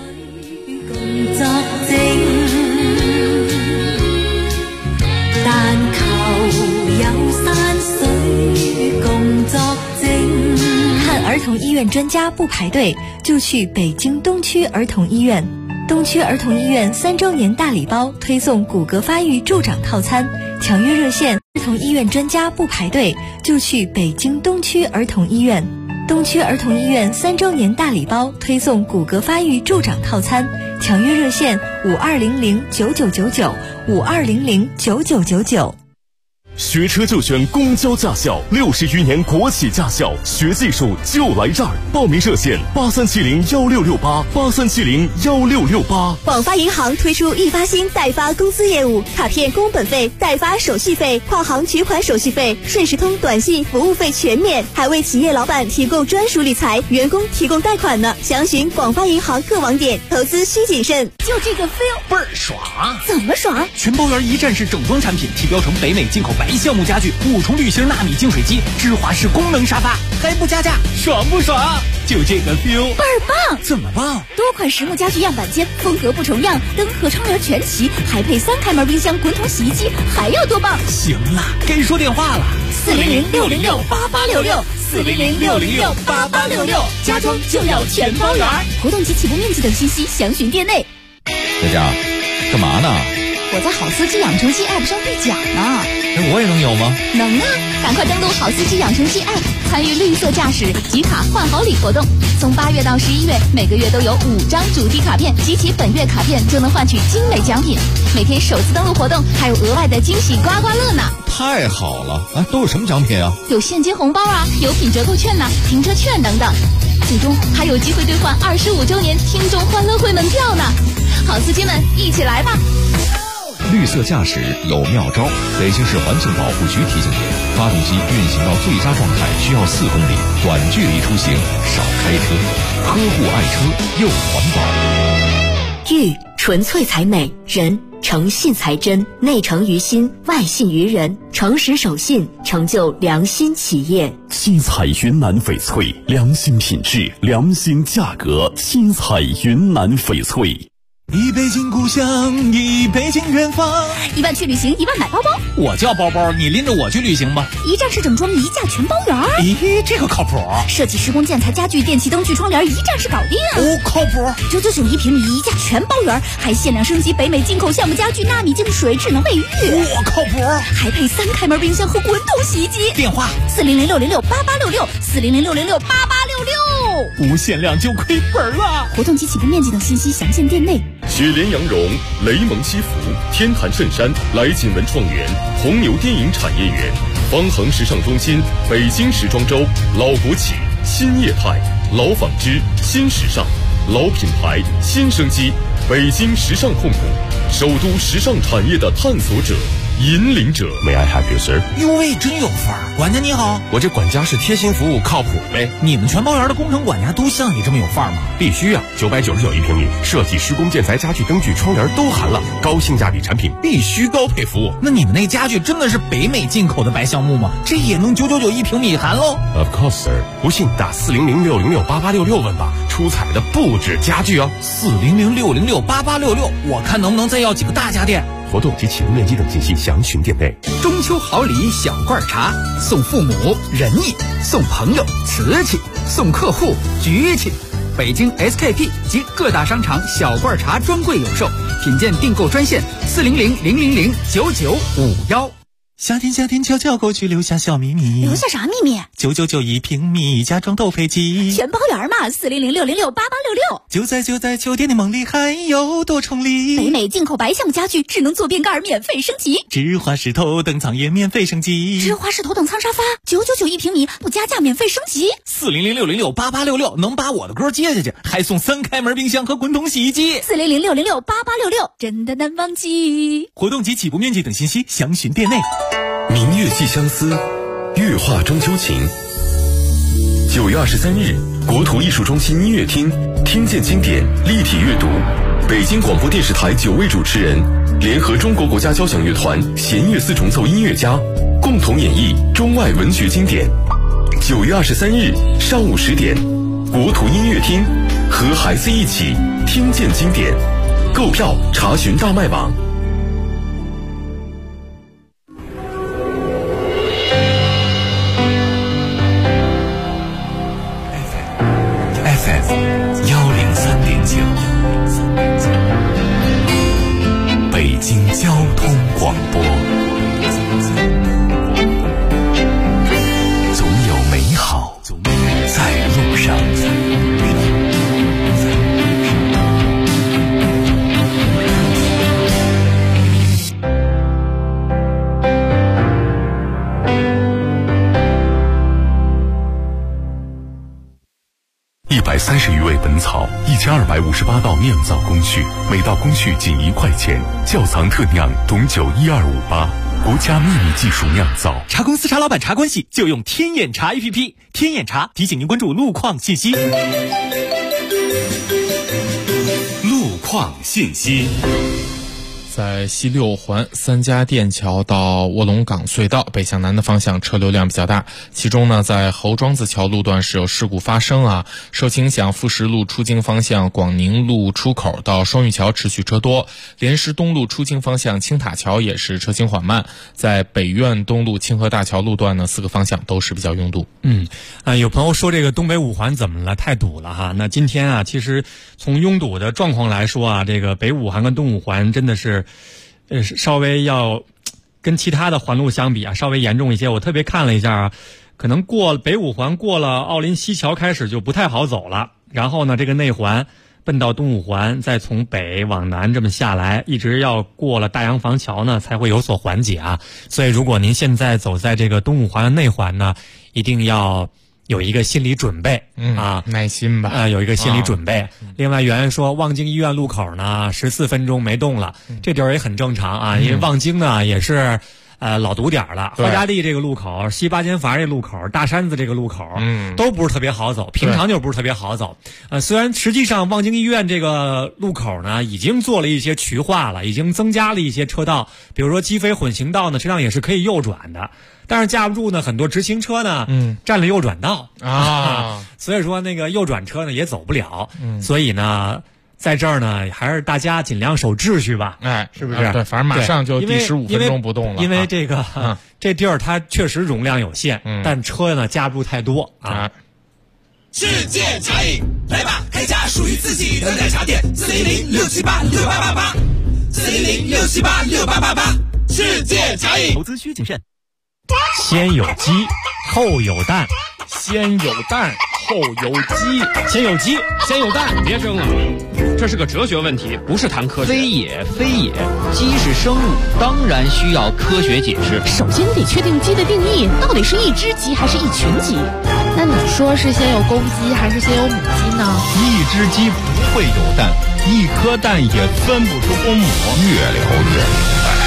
但求有山水共作證。 看儿童医院专家不排队，就去北京东区儿童医院。东区儿童医院3周年大礼包推送骨骼发育助长套餐，抢约热线：儿童医院专家不排队，就去北京东区儿童医院。东区儿童医院3周年大礼包推送骨骼发育助长套餐，抢约热线：52009999，52009999。 学车就选公交驾校，60余年国企驾校，学技术就来这儿。报名热线83701668，83701668。 广发银行推出易发新代发公司业务，卡片工本费、代发手续费、跨行取款手续费、顺时通短信服务费全免，还为企业老板提供专属理财，员工提供贷款呢。详询广发银行各网点，投资需谨慎。 就这个 feel 倍儿爽！ 怎么爽？ 全包圆一站式整装产品，提标成北美进口白橡木家具，5重滤芯纳米净水机，芝华士功能沙发，还不加价，爽不爽？就这个 feel 倍儿棒！ 怎么棒？ 多款实木家具样板间，风格不重样，灯和窗帘全齐，还配3开门冰箱、滚筒洗衣机，还要多棒？ 行了，该说电话了， 400-606-8866 400-606-8866，家装就要全包圆。活动及起步面积等信息详询店内。 佳佳，干嘛呢？ 我在好司机养成系 App 上兑奖呢。 我也能有吗？ 能啊！赶快登录好司机养成系 App， 参与绿色驾驶集卡换好礼活动。从8月到11月，每个月都有5张主题卡片，集齐本月卡片就能换取精美奖品。每天首次登录活动还有额外的惊喜刮刮乐呢！ 太好了！都有什么奖品啊？ 有现金红包啊，有品折扣券呢，停车券等等。最终还有机会兑换25周年听众欢乐会门票呢！好司机们，一起来吧！ 绿色驾驶有妙招，北京市环境保护局提醒您：发动机运行到最佳状态需要4公里，短距离出行少开车，呵护爱车又环保。 玉纯粹才美，人诚信才真，内诚于心，外信于人，诚实守信，成就良心企业。 新彩云南翡翠，良心品质，良心价格。新彩云南翡翠。 一北京故乡，一北京远方。 1万去旅行，1万买包包。 我叫包包，你拎着我去旅行吧。 一站式整装，一价全包圆。 咦，这个靠谱。 设计施工建材家具电气灯具窗帘，一站式搞定。 靠谱。 999一平米，一价全包圆，还限量升级北美进口橡木家具、纳米净水、智能卫浴。 靠谱。 还配3开门冰箱和滚筒洗衣机。 电话 400-606-8866，400-606-8866。 不限量就亏本了。 活动及起步面积等信息详见店内。 雪莲羊绒、雷蒙西服、天坛衬衫、来锦文创园、红牛电影产业园、方恒时尚中心、北京时装周、老国企、新业态、老纺织、新时尚、老品牌、新生机，北京时尚控股，首都时尚产业的探索者、引领者。May I have you, sir？ 哟喂，真有范儿！管家你好， 我这管家是贴心服务，靠谱呗。 你们全包园的工程管家都像你这么有范儿吗？ 必须啊！999一平米，设计、施工、建材、家具、灯具、窗帘都含了，高性价比产品，必须高配服务。 那你们那家具真的是北美进口的白橡木吗？这也能999一平米含喽 ？Of course, sir。不信打400-606-8866问吧，出彩的不止家具哦。 400-606-8866，我看能不能再要几个大家电。 活动及起步面积等信息详询店内。 中秋好礼小罐茶，送父母仁义，送朋友瓷器，送客户局气。北京 SKP 及各大商场小罐茶专柜有售，品鉴订购专线400-000-9951。 夏天悄悄过去，留下小秘密。 留下啥秘密 ？999一平米，家装斗飞机， 全包圆嘛！400-606-8866。 就在秋天的梦里，还有多重礼。 北美进口白橡木家具，智能坐便盖免费升级， 芝华士头等舱也免费升级， 芝华士头等舱沙发999一平米，不加价免费升级。 400-606-8866能把我的歌接下去，还送3开门冰箱和滚筒洗衣机。 400-606-8866，真的难忘记。 活动及起步面积等信息详询店内。 明月寄相思，月画中秋情。9月23日，国土艺术中心音乐厅听见经典立体阅读，北京广播电视台9位主持人联合中国国家交响乐团弦乐4重奏音乐家共同演绎中外文学经典。9月23日上午10点，国土音乐厅和孩子一起听见经典。购票查询大麦网。 北京交通广播，总有美好在路上。 130余味本草，1258道酿造工序，每道工序仅1块钱。窖藏特酿董酒12588，国家秘密技术酿造。 茶公司茶老板茶关系就用天眼茶 APP， 天眼茶提醒您关注路况信息。 路况信息。 在西6环3家店桥到卧龙岗隧道北向南的方向车流量比较大，其中呢，在侯庄子桥路段是有事故发生啊，受其影响，富石路出京方向广宁路出口到双玉桥持续车多，莲石东路出京方向青塔桥也是车行缓慢，在北苑东路清河大桥路段呢，4个方向都是比较拥堵。 有朋友说这个东北5环怎么了？太堵了哈。那今天啊，其实从拥堵的状况来说啊，这个北5环跟东5环真的是，稍微要跟其他的环路相比啊，稍微严重一些。我特别看了一下啊，可能过北5环过了奥林西桥开始就不太好走了。然后呢，这个内环奔到东5环，再从北往南这么下来，一直要过了大洋房桥呢，才会有所缓解啊。所以，如果您现在走在这个东5环的内环呢，一定要有一个心理准备耐心吧。 有一个心理准备。另外，圆圆说望京医院路口呢14分钟没动了，这地儿也很正常啊，因为望京呢也是老堵点了，花家地这个路口、西八间房这路口、大山子这个路口，都不是特别好走，平常就不是特别好走。虽然实际上望京医院这个路口呢已经做了一些渠化了，已经增加了一些车道，比如说机非混行道呢，实际上也是可以右转的。但是架不住呢，很多直行车呢，占了右转道所以说那个右转车呢也走不了。所以呢，在这儿呢，还是大家尽量守秩序吧，是不是？ 对，反正马上就第15分钟不动了。 因为这个这地儿它确实容量有限，但车呢架不住太多啊。 世界茶饮，来吧，开家属于自己的奶茶店，400-678-6888，400-678-6888，世界茶饮。 投资需谨慎。 先有鸡，后有蛋。 先有蛋，后有鸡。 先有鸡， 先有蛋。别争了，这是个哲学问题，不是谈科学。 非也，非也，鸡是生物，当然需要科学解释。 首先得确定鸡的定义，到底是一只鸡还是一群鸡？那你说是先有公鸡还是先有母鸡呢？ 一只鸡不会有蛋，一颗蛋也分不出公母。越聊越明白。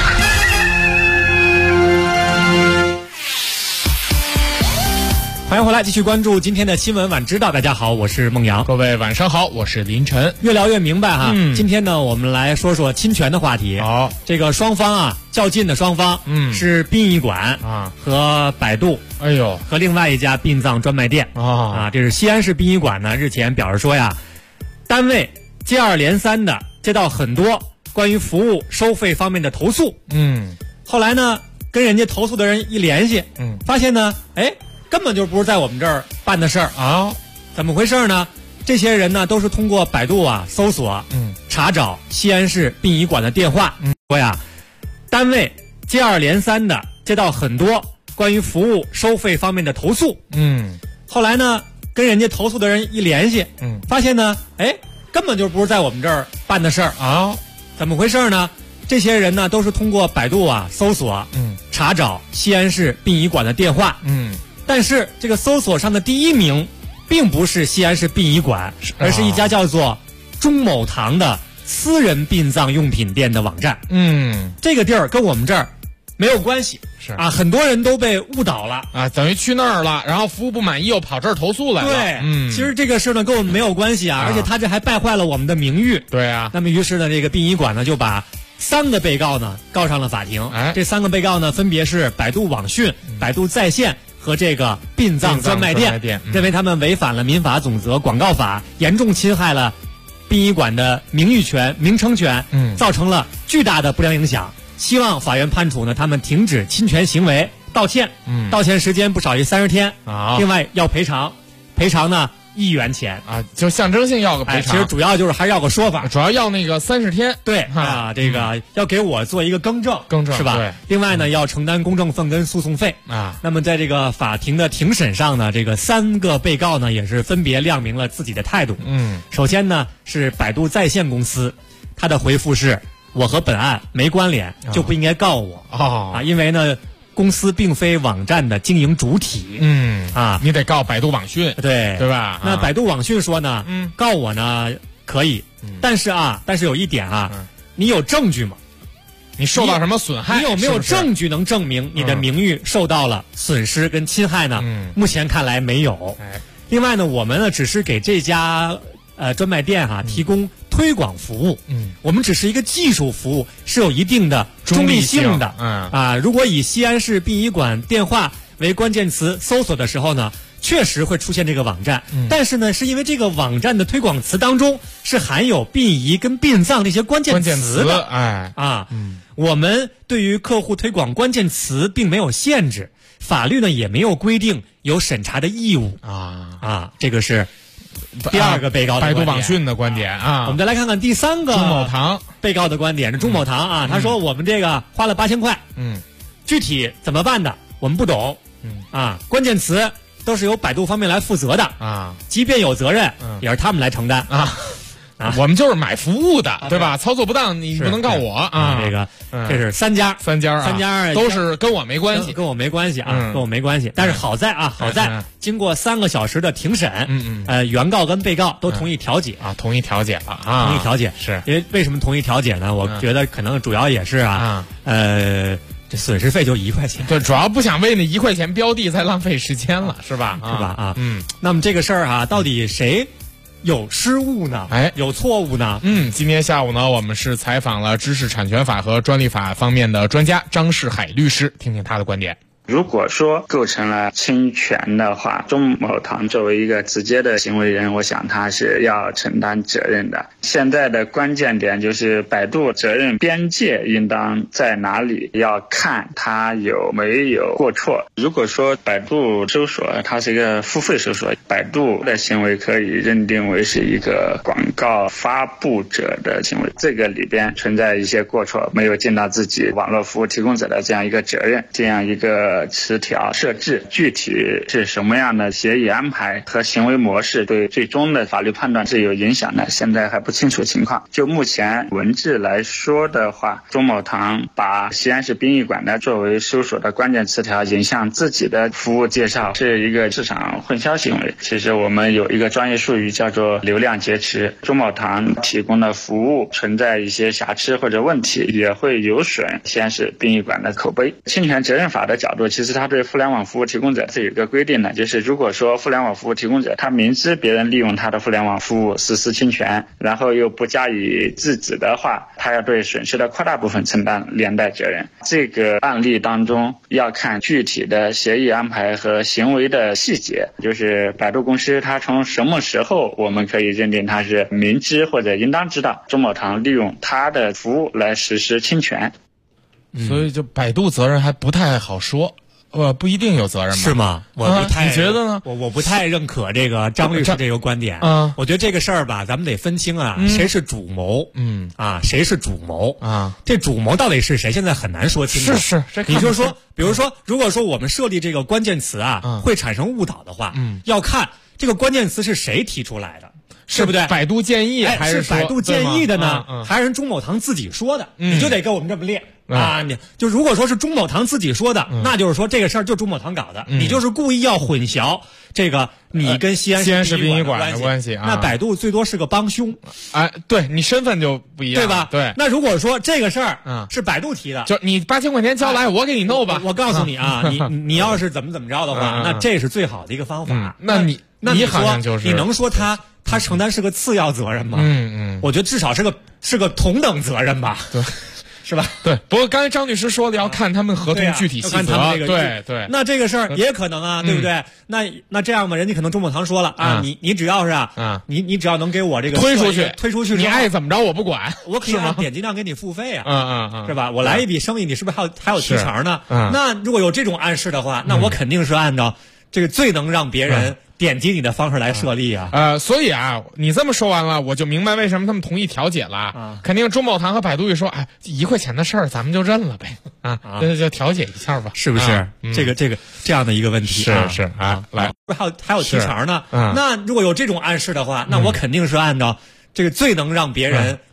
欢迎回来，继续关注今天的新闻晚知道。大家好，我是孟阳。 各位晚上好，我是林晨。 越聊越明白哈。今天呢，我们来说说侵权的话题。 好， 这个双方啊，较劲的双方，是殡仪馆和百度，和另外一家殡葬专卖店这是西安市殡仪馆呢，日前表示说呀，单位接二连三的接到很多关于服务收费方面的投诉。后来呢，跟人家投诉的人一联系，发现呢，根本就不是在我们这儿办的事儿啊！怎么回事呢？这些人呢都是通过百度搜索，查找西安市殡仪馆的电话，说呀，单位接二连三的接到很多关于服务收费方面的投诉，后来呢跟人家投诉的人一联系，发现呢，根本就不是在我们这儿办的事儿啊！怎么回事呢？这些人呢都是通过百度搜索，查找西安市殡仪馆的电话，但是这个搜索上的第一名并不是西安市殡仪馆，而是一家叫做钟某堂的私人殡葬用品店的网站。这个地儿跟我们这儿没有关系，很多人都被误导了等于去那儿了，然后服务不满意又跑这儿投诉来了。 对，其实这个事呢跟我们没有关系而且他这还败坏了我们的名誉。 对啊， 那么于是呢，这个殡仪馆呢就把3个被告呢告上了法庭。这3个被告呢分别是百度网讯、百度在线和这个殡葬专卖店，认为他们违反了民法总则广告法，严重侵害了殡仪馆的名誉权、名称权，造成了巨大的不良影响。希望法院判处呢他们停止侵权行为，道歉，道歉时间不少于30天。另外要赔偿呢1亿元钱就象征性要个赔偿。 其实主要就是还是要个说法， 主要要那个30天。 对这个要给我做一个更正是吧？ 对。 另外呢，要承担公证份跟诉讼费那么在这个法庭的庭审上呢，这个3个被告呢也是分别亮明了自己的态度。首先呢是百度在线公司，他的回复是：我和本案没关联，就不应该告我因为呢公司并非网站的经营主体。 你得告百度网讯，对吧？ 那百度网讯说呢，告我呢可以，但是有一点你有证据吗？ 你受到什么损害？ 你有没有证据能证明你的名誉受到了损失跟侵害呢？目前看来没有。另外呢，我们呢只是给这家专卖店提供推广服务，我们只是一个技术服务，是有一定的中立性的。如果以西安市殡仪馆电话为关键词搜索的时候呢，确实会出现这个网站，但是呢，是因为这个网站的推广词当中是含有殡仪跟殡葬这些关键词的。我们对于客户推广关键词并没有限制，法律呢也没有规定有审查的义务这个是第二个被告的百度网讯的观点我们再来看看第三个钟某堂被告的观点。这钟某堂他说我们这个花了8000块，具体怎么办的我们不懂，关键词都是由百度方面来负责的即便有责任，也是他们来承担我们就是买服务的，对吧？操作不当你不能告我这是三家都是跟我没关系， 跟我没关系跟我没关系。但是好在经过3个小时的庭审，原告跟被告都同意调解同意调解了同意调解。 是因为为什么同意调解呢？我觉得可能主要也是这损失费就1块钱， 对，主要不想为那1块钱标的再浪费时间了，是吧？ 那么这个事儿到底谁有失误呢？有错误呢？ 今天下午呢，我们是采访了知识产权法和专利法方面的专家张世海律师，听听他的观点。 如果说构成了侵权的话，钟某堂作为一个直接的行为人，我想他是要承担责任的。现在的关键点就是百度责任边界应当在哪里，要看他有没有过错。如果说百度搜索它是一个付费搜索，百度的行为可以认定为是一个广告发布者的行为，这个里边存在一些过错，没有尽到自己网络服务提供者的这样一个责任，这样一个词条设置具体是什么样的协议安排和行为模式，对最终的法律判断是有影响的，现在还不清楚情况。就目前文字来说的话，钟某堂把西安市殡仪馆的作为搜索的关键词条引向自己的服务介绍，是一个市场混淆行为。其实我们有一个专业术语叫做流量劫持，钟某堂提供的服务存在一些瑕疵或者问题，也会有损西安市殡仪馆的口碑。侵权责任法的角度，其实它对互联网服务提供者是有一个规定的，就是如果说互联网服务提供者他明知别人利用他的互联网服务实施侵权，然后又不加以制止的话，他要对损失的扩大部分承担连带责任。这个案例当中要看具体的协议安排和行为的细节，就是百度公司他从什么时候我们可以认定他是明知或者应当知道钟某堂利用他的服务来实施侵权。 所以就百度责任还不太好说，不一定有责任吧？ 是吗？我不太， 你觉得呢？ 我不太认可这个张律师这个观点。我觉得这个事儿吧，咱们得分清谁是主谋，谁是主谋这主谋到底是谁？现在很难说清楚。 是， 你就说，比如说，如果说我们设立这个关键词会产生误导的话，要看这个关键词是谁提出来的。是不对？ 百度建议还是百度建议的呢？还是钟某堂自己说的？你就得给我们这么列你就如果说是钟某堂自己说的，那就是说这个事儿就钟某堂搞的，你就是故意要混淆这个你跟西安市殡仪馆的关系。那百度最多是个帮凶， 对你身份就不一样， 对吧？ 对。 那如果说这个事儿是百度提的， 就你8000块钱交来，我给你弄吧。 我告诉你你要是怎么着的话，那这是最好的一个方法。 那你好像就是你能说他承担是个次要责任吗？我觉得至少是个同等责任吧。 对。 是吧？ 对，不过刚才张律师说的要看他们合同具体细则，对。 那这个事儿也可能对不对？那这样吧，人家可能钟某堂说了你只要是你只要能给我这个推出去，你爱怎么着我不管， 我可以按点击量给你付费是吧？我来一笔生意，你是不是还有提成呢？那如果有这种暗示的话，那我肯定是按照这个最能让别人点击你的方式来设立所以你这么说完了，我就明白为什么他们同意调解了。肯定钟某堂和百度一说，1块钱的事儿咱们就认了呗就调解一下吧， 是不是？这样的一个问题是来， 还有提成呢。那如果有这种暗示的话，那我肯定是按照这个最能让别人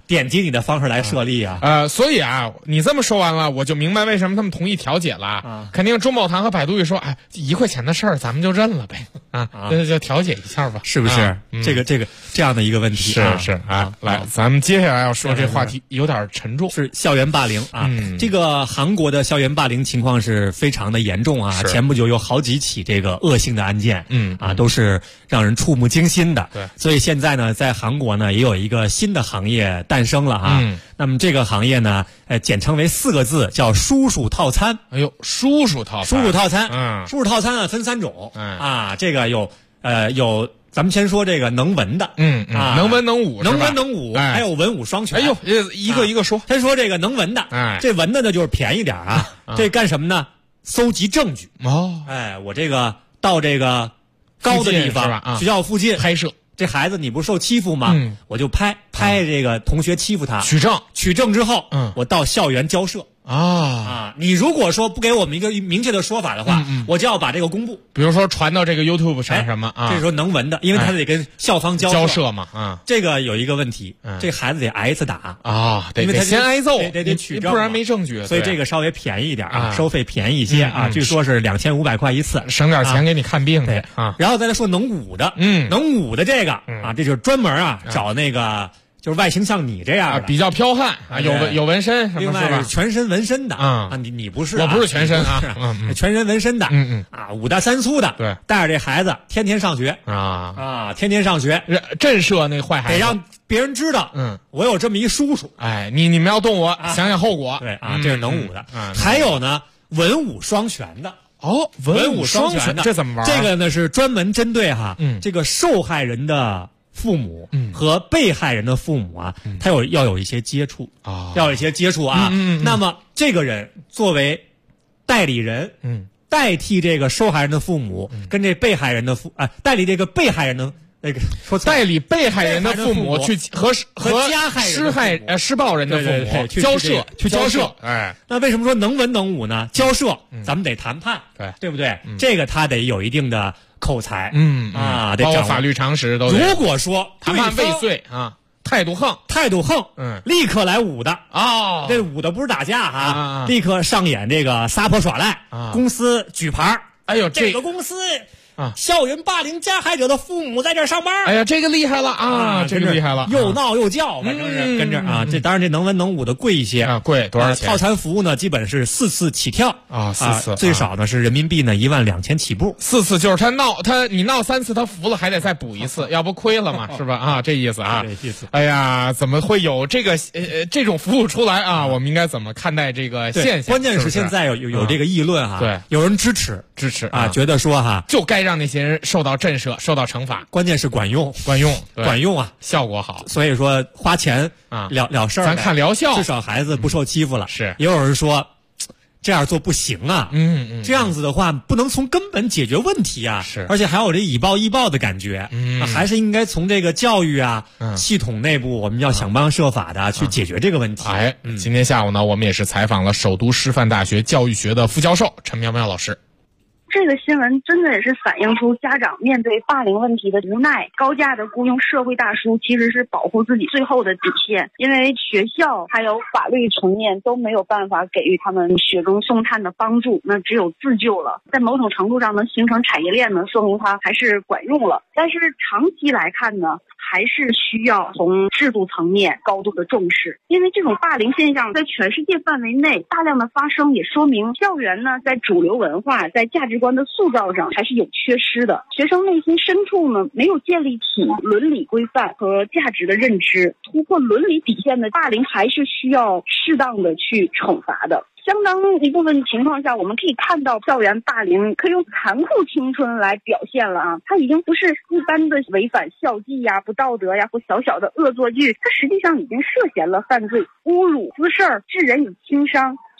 点击你的方式来设立啊。 所以啊，你这么说完了，我就明白为什么他们同意调解了。肯定中宝堂和百度一说，哎，1块钱的事儿咱们就认了呗，就调解一下吧， 是不是？这样的一个问题。 是啊。来，咱们接下来要说这话题有点沉重， 是校园霸凌啊。这个韩国的校园霸凌情况是非常的严重啊。前不久有好几起这个恶性的案件，都是让人触目惊心的。 对， 所以现在呢，在韩国呢也有一个新的行业诞生了啊。那么这个行业呢，简称为4个字，叫叔叔套餐。 哎呦，叔叔套餐， 叔叔套餐，叔叔套餐呢分3种啊。这个有咱们先说这个能文的， 能文能武， 能文能武，还有文武双全。 哎呦，一个一个说。 先说这个能文的，这文的呢就是便宜点啊。这干什么呢？搜集证据。我这个到这个高的地方，学校附近拍摄。 这孩子你不是受欺负吗？我就拍这个同学欺负他，取证之后，我到校园交涉。你如果说不给我们一个明确的说法的话，我就要把这个公布。 比如说传到这个 YouTube 上什么这时候能文的，因为他得跟校方交涉嘛。 这个有一个问题，这孩子得挨一次打因为他先挨揍， 得取证， 不然没证据。 所以这个稍微便宜一点收费便宜一些据说是2500块一次， 省点钱给你看病去然后再来说能武的，能武的这个这就是专门找那个。就是外形像你这样的， 比较彪悍有纹身什么， 另外是全身纹身的你不是， 我不是全身全身纹身的5大3粗的， 对， 带着这孩子天天上学天天上学， 震慑那坏孩子， 得让别人知道我有这么一叔叔。 你们要动我，想想后果。 对这是能武的。还有呢，文武双全的。文武双全的， 这怎么玩？ 这个呢是专门针对这个受害人的父母和被害人的父母他要有一些接触要有一些接触那么这个人作为代理人，代替这个受害人的父母跟这被害人的代理这个被害人的那个说代理被害人的父母去和加害人施暴人的父母交涉。 那为什么说能文能武呢？交涉咱们得谈判，对不对？这个他得有一定的口才，得包括法律常识都得。 如果说谈判未遂态度横，立刻来武的这武的不是打架立刻上演这个撒泼耍赖公司举牌。 哎呦， 这个公司校园霸凌加害者的父母在这儿上班。 哎呀，这个厉害了这个厉害了， 又闹又叫，反正是跟着这当然这能文能武的贵一些贵多少钱？ 套餐服务呢，基本是4次起跳 4次， 最少呢是人民币呢12000起步。 4次就是你闹3次，他服了还得再补1次，要不亏了嘛，是吧？这意思这意思。 哎呀，怎么会有这个这种服务出来我们应该怎么看待这个现象？ 关键是现在有这个议论对， 有人支持觉得说就该让那些人受到震慑，受到惩罚。 关键是管用效果好。 所以说花钱了事儿， 咱看疗效， 至少孩子不受欺负了。 是， 也有人说这样做不行这样子的话不能从根本解决问题是， 而且还有这以暴易暴的感觉还是应该从这个教育系统内部我们要想方设法的去解决这个问题。 今天下午呢，我们也是采访了首都师范大学教育学的副教授陈苗苗老师。 这个新闻真的也是反映出家长面对霸凌问题的无奈，高价的雇佣社会大叔其实是保护自己最后的底线，因为学校还有法律层面都没有办法给予他们雪中送炭的帮助，那只有自救了。在某种程度上能形成产业链呢，说明它还是管用了。但是长期来看呢，还是需要从制度层面高度的重视，因为这种霸凌现象在全世界范围内大量的发生，也说明校园呢在主流文化在价值观的塑造上还是有缺失的。学生内心深处呢没有建立起伦理规范和价值的认知，突破伦理底线的霸凌还是需要适当的去惩罚的。相当一部分情况下，我们可以看到校园霸凌可以用残酷青春来表现了它已经不是一般的违反校纪不道德或小小的恶作剧，它实际上已经涉嫌了犯罪，侮辱、滋事儿、致人以轻伤，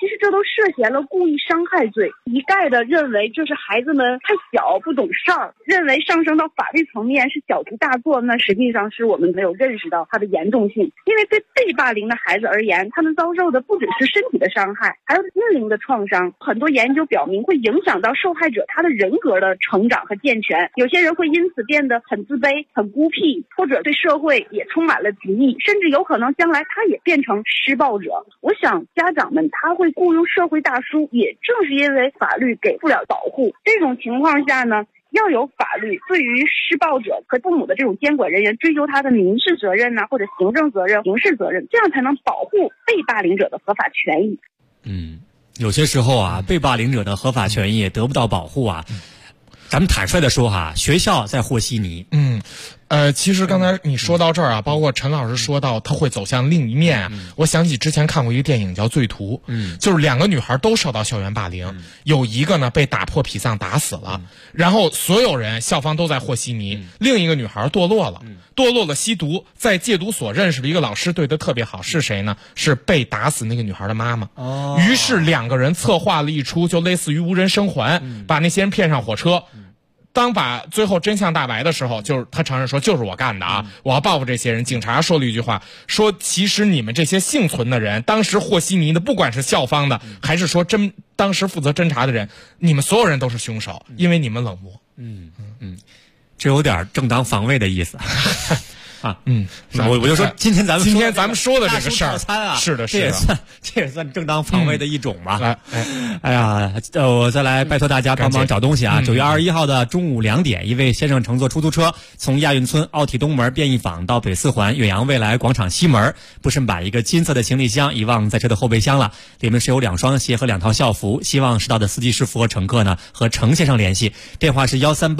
其实这都涉嫌了故意伤害罪，一概的认为这是孩子们太小不懂事儿，认为上升到法律层面是小题大做，那实际上是我们没有认识到它的严重性。因为对被霸凌的孩子而言，他们遭受的不只是身体的伤害，还有心灵的创伤。很多研究表明会影响到受害者他的人格的成长和健全，有些人会因此变得很自卑、很孤僻，或者对社会也充满了敌意，甚至有可能将来他也变成施暴者。我想家长们他会雇佣社会大叔，也正是因为法律给不了保护。这种情况下呢，要有法律对于施暴者和父母的这种监管人员追究他的民事责任或者行政责任、刑事责任，这样才能保护被霸凌者的合法权益。 有些时候啊，被霸凌者的合法权益也得不到保护啊。咱们坦率的说哈，学校在和稀泥。 其实刚才你说到这儿啊，包括陈老师说到他会走向另一面，我想起之前看过一个电影叫《罪徒》，就是两个女孩都受到校园霸凌，有一个呢被打破脾脏打死了，然后所有人校方都在和稀泥，另一个女孩堕落了吸毒，在戒毒所认识了一个老师，对她特别好，是谁呢？是被打死那个女孩的妈妈。于是两个人策划了一出就类似于无人生还，把那些人骗上火车。当把最后真相大白的时候，就是他承认说就是我干的啊，我要报复这些人。警察说了一句话，说其实你们这些幸存的人，当时和稀泥的，不管是校方的还是说当时负责侦查的人，你们所有人都是凶手，因为你们冷漠。 这有点正当防卫的意思。我就说今天咱们说的这个事儿啊，是的，这也算正当防卫的一种吧。我再来拜托大家帮忙找东西啊。9月21号的中午2点，一位先生乘坐出租车从亚运村奥体东门便宜坊到北四环远洋未来广场西门，不慎把一个金色的行李箱遗忘在车的后备箱了，里面是有2双鞋和2套校服。希望识到的司机师傅和乘客呢和程先生联系，电话是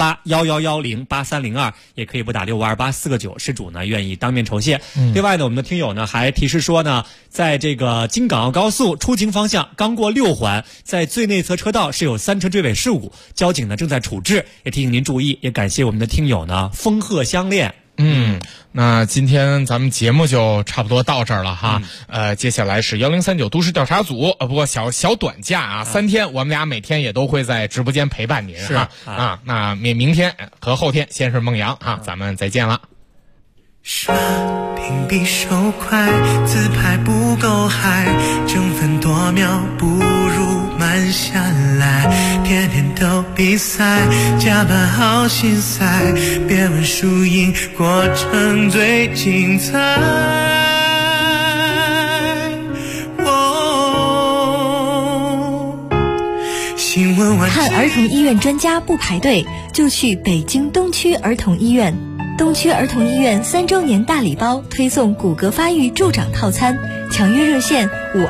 13811108302，也可以拨打652849，失主愿意当面酬谢。另外呢，我们的听友呢还提示说呢，在这个京港澳高速出京方向刚过6环，在最内侧车道是有3车追尾事故，交警呢正在处置，也提醒您注意。也感谢我们的听友呢风鹤相恋。 那今天咱们节目就差不多到这儿了哈。接下来是1039都市调查组，不过小短假啊，3天，我们俩每天也都会在直播间陪伴您哈。那明天和后天先是孟阳哈，咱们再见了。 刷屏比手快，自拍不够嗨，争分夺秒不如慢下来，天天都比赛，加班好心塞，别问输赢，过程最精彩。新闻晚看儿童医院专家不排队，就去北京东区儿童医院。东区儿童医院3周年大礼包推送骨骼发育助长套餐，抢约热线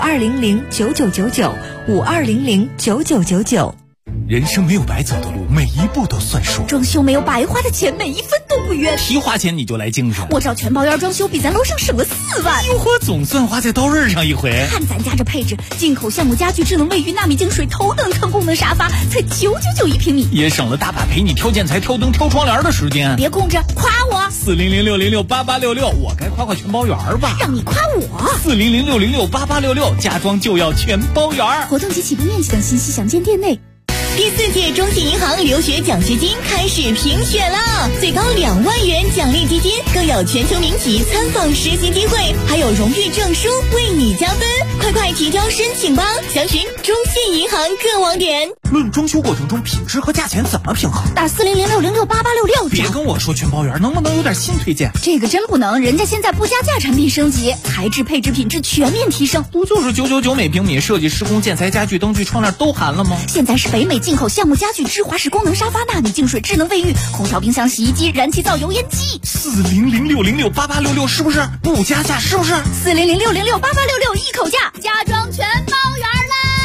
52009999，52009999。 人生没有白走的路，每一步都算数。 装修没有白花的钱，每一分都不冤。 提花钱你就来精神， 我找全包院装修比咱楼上省了4万。 哟呵，总算花在刀刃上一回。 看咱家这配置，进口橡木家具、智能卫浴、纳米净水、头等舱功能沙发，才999一平米， 也省了大把陪你挑建材、挑灯、挑窗帘的时间。 别空着，夸我 ！400606866，我该夸全包园吧？ 让你夸我 ！400606866，家装就要全包园。 活动及起步面积等信息详见店内。 第4届中信银行留学奖学金开始评选了，最高2万元奖励基金，更有全球名企参访实习机会，还有荣誉证书为你加分。快提交申请吧，详询中信银行各网点。 论装修过程中品质和价钱怎么平衡？ 打400606886。 别跟我说全包圆，能不能有点新推荐？ 这个真不能，人家现在不加价产品升级，材质、配置、品质全面提升。 不就是999每平米，设计、施工、建材、家具、灯具、窗帘都含了吗？ 现在是北美进口橡木家具、芝华士功能沙发、纳米净水、智能卫浴、空调、冰箱、洗衣机、燃气灶、油烟机。 400606886是不是？不加价是不是？ 400606886一口价，家装全包圆啦！ 活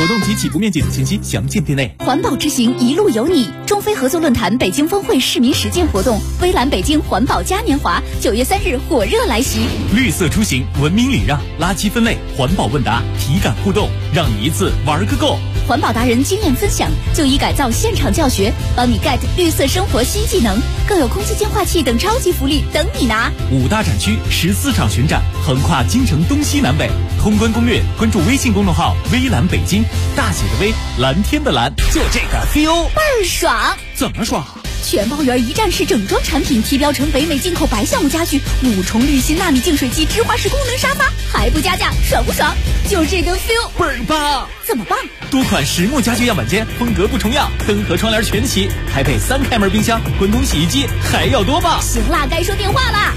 动及起步面积等信息详见店内。 环保之行，一路有你。中非合作论坛北京峰会市民实践活动，微蓝北京环保嘉年华9月3日火热来袭。 绿色出行，文明礼让，垃圾分类，环保问答，体感互动，让你一次玩个够。 环保达人经验分享，就医改造现场教学，帮你 get 绿色生活新技能，更有空气净化器等超级福利等你拿。 5大展区14场巡展，横跨京城东西南北。通关攻略，关注微信公众号微蓝北京，大写的微，蓝天的蓝，就这个 feel 倍儿爽。 怎么爽？ 全包圆一站式整装产品提标成北美进口白橡木家具，5重滤芯纳米净水机，芝华士功能沙发，还不加价，爽不爽？就这个 feel 倍儿棒！ 怎么棒？ 多款实木家具样板间，风格不重样，灯和窗帘全齐，还配3开门冰箱、滚筒洗衣机，还要多棒！ 行啦，该说电话啦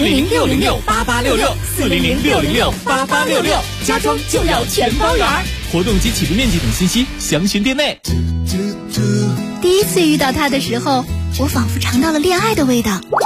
，400-606-8866，400-606-8866，家装就要全包圆。 活动及起步面积等信息详询店内。 第一次遇到他的时候，我仿佛尝到了恋爱的味道。